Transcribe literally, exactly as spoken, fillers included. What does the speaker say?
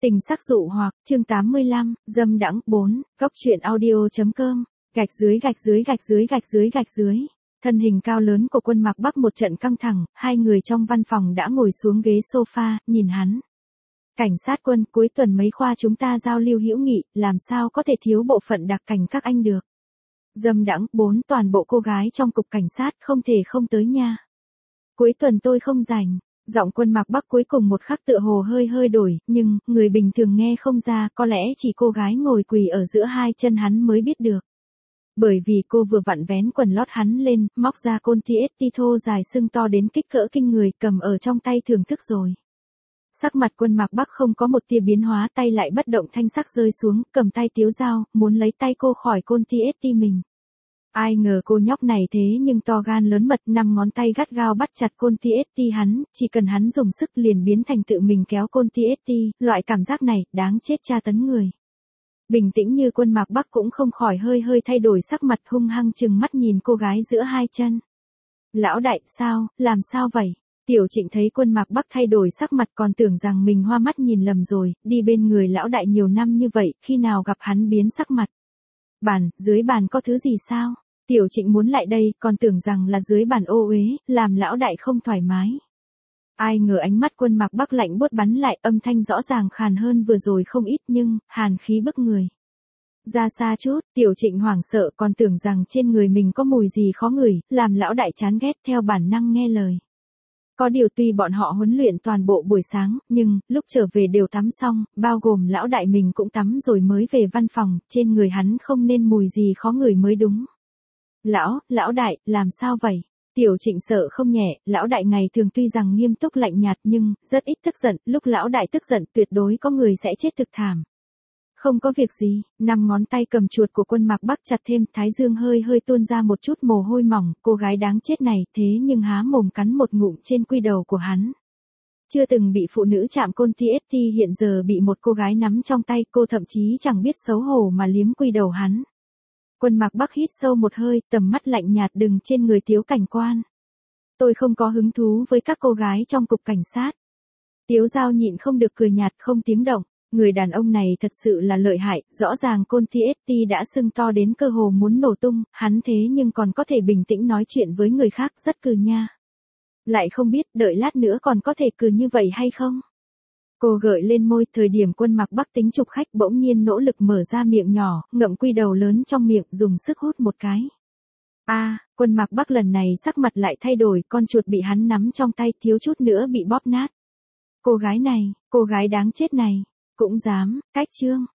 Tình sắc dụ hoặc, chương tám mươi lăm, dâm đãng bốn, góc truyện audio.com, gạch dưới gạch dưới gạch dưới gạch dưới gạch dưới. Thân hình cao lớn của Quân Mạc Bắc một trận căng thẳng, hai người trong văn phòng đã ngồi xuống ghế sofa, nhìn hắn. Cảnh sát Quân, cuối tuần mấy khoa chúng ta giao lưu hữu nghị, làm sao có thể thiếu bộ phận đặc cảnh các anh được. Dâm đãng bốn, toàn bộ cô gái trong cục cảnh sát không thể không tới nha. Cuối tuần tôi không rảnh. Giọng Quân Mạc Bắc cuối cùng một khắc tựa hồ hơi hơi đổi, nhưng, người bình thường nghe không ra, có lẽ chỉ cô gái ngồi quỳ ở giữa hai chân hắn mới biết được. Bởi vì cô vừa vặn vén quần lót hắn lên, móc ra côn tê ét tê thô dài sưng to đến kích cỡ kinh người, cầm ở trong tay thưởng thức rồi. Sắc mặt Quân Mạc Bắc không có một tia biến hóa, tay lại bất động thanh sắc rơi xuống, cầm tay Tiếu Dao, muốn lấy tay cô khỏi côn tê ét tê mình. Ai ngờ cô nhóc này thế nhưng to gan lớn mật, năm ngón tay gắt gao bắt chặt côn tê ét tê hắn, chỉ cần hắn dùng sức liền biến thành tự mình kéo côn tê ét tê, loại cảm giác này, đáng chết tra tấn người. Bình tĩnh như Quân Mạc Bắc cũng không khỏi hơi hơi thay đổi sắc mặt, hung hăng chừng mắt nhìn cô gái giữa hai chân. Lão đại, sao, làm sao vậy? Tiểu Trịnh thấy Quân Mạc Bắc thay đổi sắc mặt còn tưởng rằng mình hoa mắt nhìn lầm rồi, đi bên người lão đại nhiều năm như vậy, khi nào gặp hắn biến sắc mặt. Bàn, dưới bàn có thứ gì sao? Tiểu Trịnh muốn lại đây, còn tưởng rằng là dưới bàn ô uế, làm lão đại không thoải mái. Ai ngờ ánh mắt Quân Mạc Bắc lạnh buốt bắn lại, âm thanh rõ ràng khàn hơn vừa rồi không ít nhưng, hàn khí bức người. Ra xa chút, Tiểu Trịnh hoảng sợ còn tưởng rằng trên người mình có mùi gì khó ngửi, làm lão đại chán ghét theo bản năng nghe lời. Có điều tuy bọn họ huấn luyện toàn bộ buổi sáng, nhưng, lúc trở về đều tắm xong, bao gồm lão đại mình cũng tắm rồi mới về văn phòng, trên người hắn không nên mùi gì khó ngửi mới đúng. Lão, lão đại, làm sao vậy? Tiểu Trịnh sợ không nhẹ, lão đại ngày thường tuy rằng nghiêm túc lạnh nhạt nhưng, rất ít tức giận, lúc lão đại tức giận tuyệt đối có người sẽ chết thực thảm. Không có việc gì, năm ngón tay cầm chuột của Quân Mạc Bắc chặt thêm, thái dương hơi hơi tuôn ra một chút mồ hôi mỏng, cô gái đáng chết này, thế nhưng há mồm cắn một ngụm trên quy đầu của hắn. Chưa từng bị phụ nữ chạm côn tê ét tê hiện giờ bị một cô gái nắm trong tay, cô thậm chí chẳng biết xấu hổ mà liếm quy đầu hắn. Quân Mạc Bắc hít sâu một hơi, tầm mắt lạnh nhạt đừng trên người Tiếu cảnh quan. Tôi không có hứng thú với các cô gái trong cục cảnh sát. Tiếu Dao nhịn không được cười nhạt không tiếng động. Người đàn ông này thật sự là lợi hại, rõ ràng côn tê ét tê đã sưng to đến cơ hồ muốn nổ tung, hắn thế nhưng còn có thể bình tĩnh nói chuyện với người khác, rất cừ nha. Lại không biết, đợi lát nữa còn có thể cừ như vậy hay không? Cô gợi lên môi, thời điểm Quân Mạc Bắc tính chụp khách bỗng nhiên nỗ lực mở ra miệng nhỏ, ngậm quy đầu lớn trong miệng, dùng sức hút một cái. A, à, Quân Mạc Bắc lần này sắc mặt lại thay đổi, con chuột bị hắn nắm trong tay thiếu chút nữa bị bóp nát. Cô gái này, cô gái đáng chết này, cũng dám, cách trương,